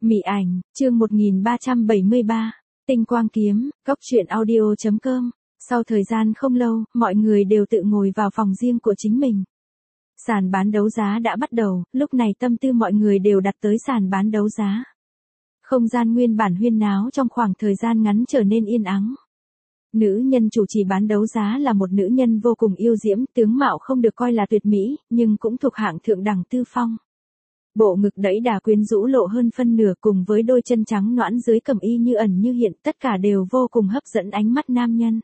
Mị ảnh, chương 1373, Tinh quang kiếm, góc truyện audio.com. Sau thời gian không lâu, mọi người đều tự ngồi vào phòng riêng của chính mình. Sàn bán đấu giá đã bắt đầu, lúc này tâm tư mọi người đều đặt tới sàn bán đấu giá. Không gian nguyên bản huyên náo trong khoảng thời gian ngắn trở nên yên ắng. Nữ nhân chủ trì bán đấu giá là một nữ nhân vô cùng yêu diễm, tướng mạo không được coi là tuyệt mỹ, nhưng cũng thuộc hạng thượng đẳng tư phong. Bộ ngực đẫy đà quyến rũ lộ hơn phân nửa cùng với đôi chân trắng nõn dưới cẩm y như ẩn như hiện, tất cả đều vô cùng hấp dẫn ánh mắt nam nhân.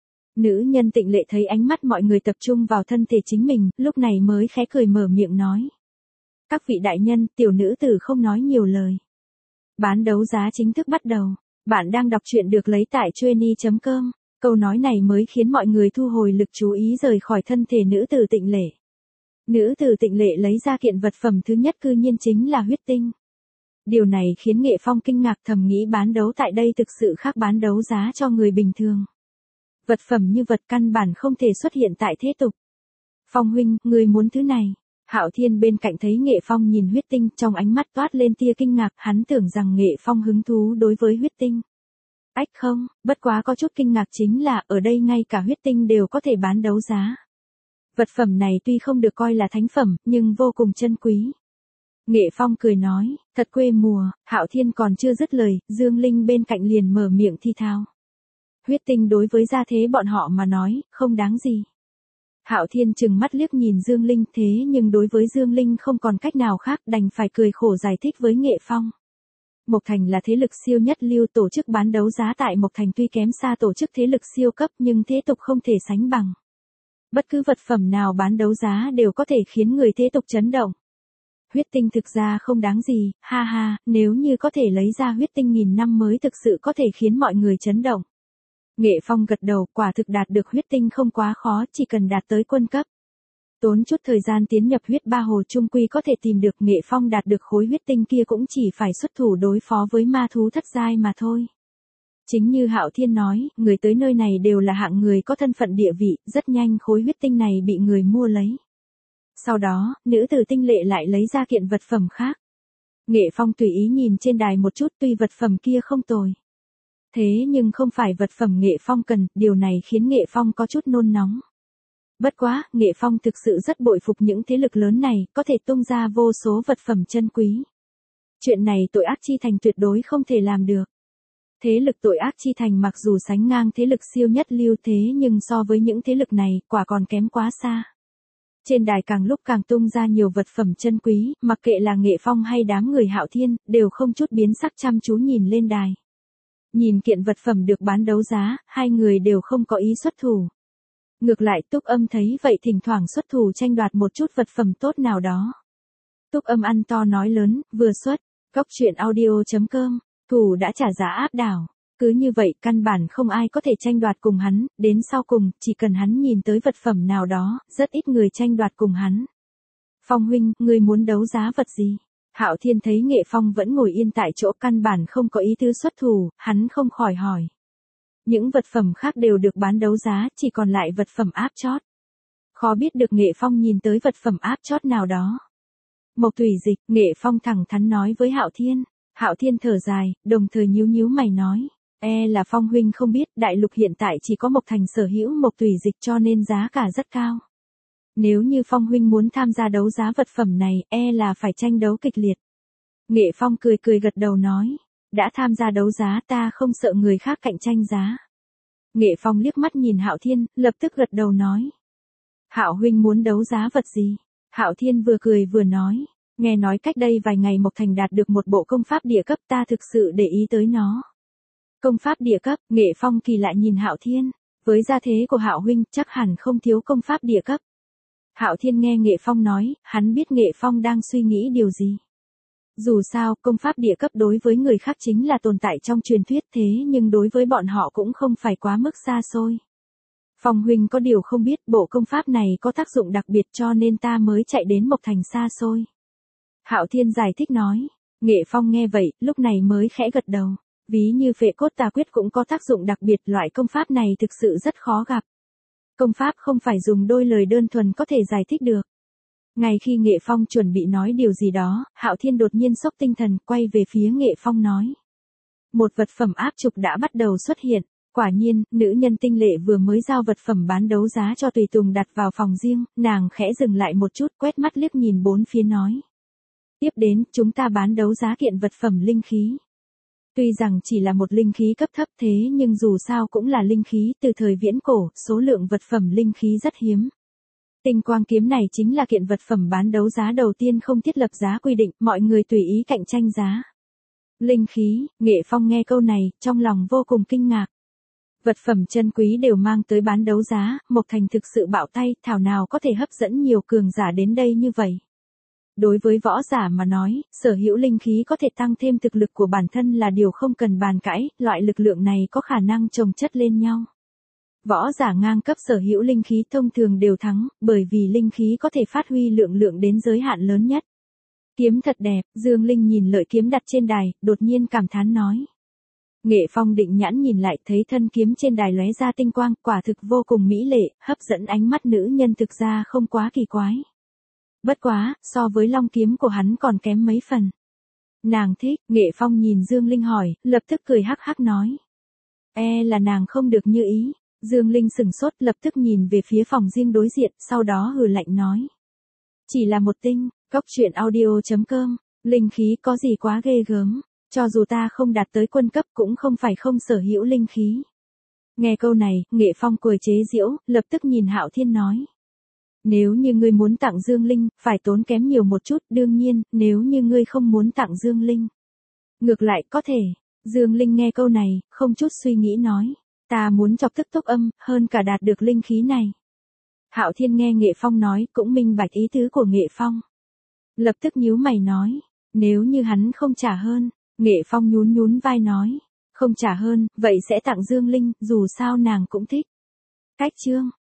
Nữ nhân Tịnh Lệ thấy ánh mắt mọi người tập trung vào thân thể chính mình, lúc này mới khẽ cười mở miệng nói. Các vị đại nhân, tiểu nữ tử không nói nhiều lời. Bán đấu giá chính thức bắt đầu. Bạn đang đọc truyện được lấy tại Chueny.com. Câu nói này mới khiến mọi người thu hồi lực chú ý rời khỏi thân thể nữ tử Tịnh Lệ. Nữ tử Tịnh Lệ lấy ra kiện vật phẩm thứ nhất cư nhiên chính là huyết tinh. Điều này khiến Nghệ Phong kinh ngạc, thầm nghĩ bán đấu tại đây thực sự khác bán đấu giá cho người bình thường. Vật phẩm như vật căn bản không thể xuất hiện tại thế tục. Phong huynh, người muốn thứ này. Hạo Thiên bên cạnh thấy Nghệ Phong nhìn huyết tinh, trong ánh mắt toát lên tia kinh ngạc, hắn tưởng rằng Nghệ Phong hứng thú đối với huyết tinh. Ách không, bất quá có chút kinh ngạc chính là ở đây ngay cả huyết tinh đều có thể bán đấu giá. Vật phẩm này tuy không được coi là thánh phẩm, nhưng vô cùng chân quý. Nghệ Phong cười nói, thật quê mùa. Hạo Thiên còn chưa dứt lời, Dương Linh bên cạnh liền mở miệng thi thao. Huyết tinh đối với gia thế bọn họ mà nói, không đáng gì. Hạo Thiên trừng mắt liếc nhìn Dương Linh, thế nhưng đối với Dương Linh không còn cách nào khác, đành phải cười khổ giải thích với Nghệ Phong. Mộc Thành là thế lực siêu nhất lưu, tổ chức bán đấu giá tại Mộc Thành tuy kém xa tổ chức thế lực siêu cấp nhưng thế tục không thể sánh bằng. Bất cứ vật phẩm nào bán đấu giá đều có thể khiến người thế tục chấn động. Huyết tinh thực ra không đáng gì, ha ha, nếu như có thể lấy ra huyết tinh 1000 năm mới thực sự có thể khiến mọi người chấn động. Nghệ Phong gật đầu, quả thực đạt được huyết tinh không quá khó, chỉ cần đạt tới quân cấp. Tốn chút thời gian tiến nhập huyết ba hồ trung quy có thể tìm được. Nghệ Phong đạt được khối huyết tinh kia cũng chỉ phải xuất thủ đối phó với ma thú thất giai mà thôi. Chính như Hạo Thiên nói, người tới nơi này đều là hạng người có thân phận địa vị, rất nhanh khối huyết tinh này bị người mua lấy. Sau đó, nữ tử Tinh Lệ lại lấy ra kiện vật phẩm khác. Nghệ Phong tùy ý nhìn trên đài một chút, tuy vật phẩm kia không tồi. Thế nhưng không phải vật phẩm Nghệ Phong cần, điều này khiến Nghệ Phong có chút nôn nóng. Bất quá, Nghệ Phong thực sự rất bội phục những thế lực lớn này, có thể tung ra vô số vật phẩm chân quý. Chuyện này Tội Ác Chi Thành tuyệt đối không thể làm được. Thế lực Tội Ác Chi Thành mặc dù sánh ngang thế lực siêu nhất lưu thế nhưng so với những thế lực này, quả còn kém quá xa. Trên đài càng lúc càng tung ra nhiều vật phẩm chân quý, mặc kệ là Nghệ Phong hay đám người Hạo Thiên, đều không chút biến sắc chăm chú nhìn lên đài. Nhìn kiện vật phẩm được bán đấu giá, hai người đều không có ý xuất thủ. Ngược lại Túc Âm thấy vậy thỉnh thoảng xuất thủ tranh đoạt một chút vật phẩm tốt nào đó. Túc Âm ăn to nói lớn, vừa xuất, góc truyện audio.com, thủ đã trả giá áp đảo. Cứ như vậy căn bản không ai có thể tranh đoạt cùng hắn, đến sau cùng, chỉ cần hắn nhìn tới vật phẩm nào đó, rất ít người tranh đoạt cùng hắn. Phong huynh, người muốn đấu giá vật gì? Hạo Thiên thấy Nghệ Phong vẫn ngồi yên tại chỗ căn bản không có ý tứ xuất thủ, hắn không khỏi hỏi. Những vật phẩm khác đều được bán đấu giá, chỉ còn lại vật phẩm áp chót. Khó biết được Nghệ Phong nhìn tới vật phẩm áp chót nào đó. Mộc Thủy Dịch, Nghệ Phong thẳng thắn nói với Hạo Thiên. Hạo Thiên thở dài, đồng thời nhíu nhíu mày nói. Là Phong huynh không biết, đại lục hiện tại chỉ có Mộc Thành sở hữu Mộc Thủy Dịch cho nên giá cả rất cao. Nếu như Phong huynh muốn tham gia đấu giá vật phẩm này, là phải tranh đấu kịch liệt. Nghệ Phong cười cười gật đầu nói. Đã tham gia đấu giá ta không sợ người khác cạnh tranh giá. Nghệ Phong liếc mắt nhìn Hạo Thiên, lập tức gật đầu nói. Hạo huynh muốn đấu giá vật gì? Hạo Thiên vừa cười vừa nói. Nghe nói cách đây vài ngày Mộc Thành đạt được một bộ công pháp địa cấp, ta thực sự để ý tới nó. Công pháp địa cấp, Nghệ Phong kỳ lạ nhìn Hạo Thiên. Với gia thế của Hạo huynh chắc hẳn không thiếu công pháp địa cấp. Hạo Thiên nghe Nghệ Phong nói, hắn biết Nghệ Phong đang suy nghĩ điều gì. Dù sao, công pháp địa cấp đối với người khác chính là tồn tại trong truyền thuyết thế nhưng đối với bọn họ cũng không phải quá mức xa xôi. Phong huynh có điều không biết, bộ công pháp này có tác dụng đặc biệt cho nên ta mới chạy đến Mộc Thành xa xôi. Hạo Thiên giải thích nói. Nghệ Phong nghe vậy, lúc này mới khẽ gật đầu. Ví như Phệ Cốt Tà Quyết cũng có tác dụng đặc biệt, loại công pháp này thực sự rất khó gặp. Công pháp không phải dùng đôi lời đơn thuần có thể giải thích được. Ngay khi Nghệ Phong chuẩn bị nói điều gì đó, Hạo Thiên đột nhiên sốc tinh thần, quay về phía Nghệ Phong nói. Một vật phẩm áp trục đã bắt đầu xuất hiện. Quả nhiên, nữ nhân tinh lệ vừa mới giao vật phẩm bán đấu giá cho tùy tùng đặt vào phòng riêng, nàng khẽ dừng lại một chút, quét mắt liếc nhìn bốn phía nói. Tiếp đến, chúng ta bán đấu giá kiện vật phẩm linh khí. Tuy rằng chỉ là một linh khí cấp thấp thế nhưng dù sao cũng là linh khí từ thời viễn cổ, số lượng vật phẩm linh khí rất hiếm. Tinh quang kiếm này chính là kiện vật phẩm bán đấu giá đầu tiên không thiết lập giá quy định, mọi người tùy ý cạnh tranh giá. Linh khí, Nghệ Phong nghe câu này, trong lòng vô cùng kinh ngạc. Vật phẩm chân quý đều mang tới bán đấu giá, Mộc Thành thực sự bạo tay, thảo nào có thể hấp dẫn nhiều cường giả đến đây như vậy. Đối với võ giả mà nói, sở hữu linh khí có thể tăng thêm thực lực của bản thân là điều không cần bàn cãi, loại lực lượng này có khả năng chồng chất lên nhau. Võ giả ngang cấp sở hữu linh khí thông thường đều thắng, bởi vì linh khí có thể phát huy lượng đến giới hạn lớn nhất. Kiếm thật đẹp, Dương Linh nhìn lợi kiếm đặt trên đài, đột nhiên cảm thán nói. Nghệ Phong định nhãn nhìn lại thấy thân kiếm trên đài lóe ra tinh quang, quả thực vô cùng mỹ lệ, hấp dẫn ánh mắt nữ nhân thực ra không quá kỳ quái. Bất quá, so với long kiếm của hắn còn kém mấy phần. Nàng thích, Nghệ Phong nhìn Dương Linh hỏi, lập tức cười hắc hắc nói. Là nàng không được như ý. Dương Linh sừng sốt lập tức nhìn về phía phòng riêng đối diện, sau đó hừ lạnh nói. Chỉ là một tinh, cốc truyện audio.com, linh khí có gì quá ghê gớm, cho dù ta không đạt tới quân cấp cũng không phải không sở hữu linh khí. Nghe câu này, Nghệ Phong cười chế giễu, lập tức nhìn Hạo Thiên nói. Nếu như ngươi muốn tặng Dương Linh, phải tốn kém nhiều một chút, đương nhiên, nếu như ngươi không muốn tặng Dương Linh. Ngược lại có thể, Dương Linh nghe câu này, không chút suy nghĩ nói. Ta muốn chọc tức tốc âm, hơn cả đạt được linh khí này. Hạo Thiên nghe Nghệ Phong nói, cũng minh bạch ý tứ của Nghệ Phong. Lập tức nhíu mày nói, nếu như hắn không trả hơn, Nghệ Phong nhún vai nói, không trả hơn, vậy sẽ tặng Dương Linh, dù sao nàng cũng thích. Cách chương.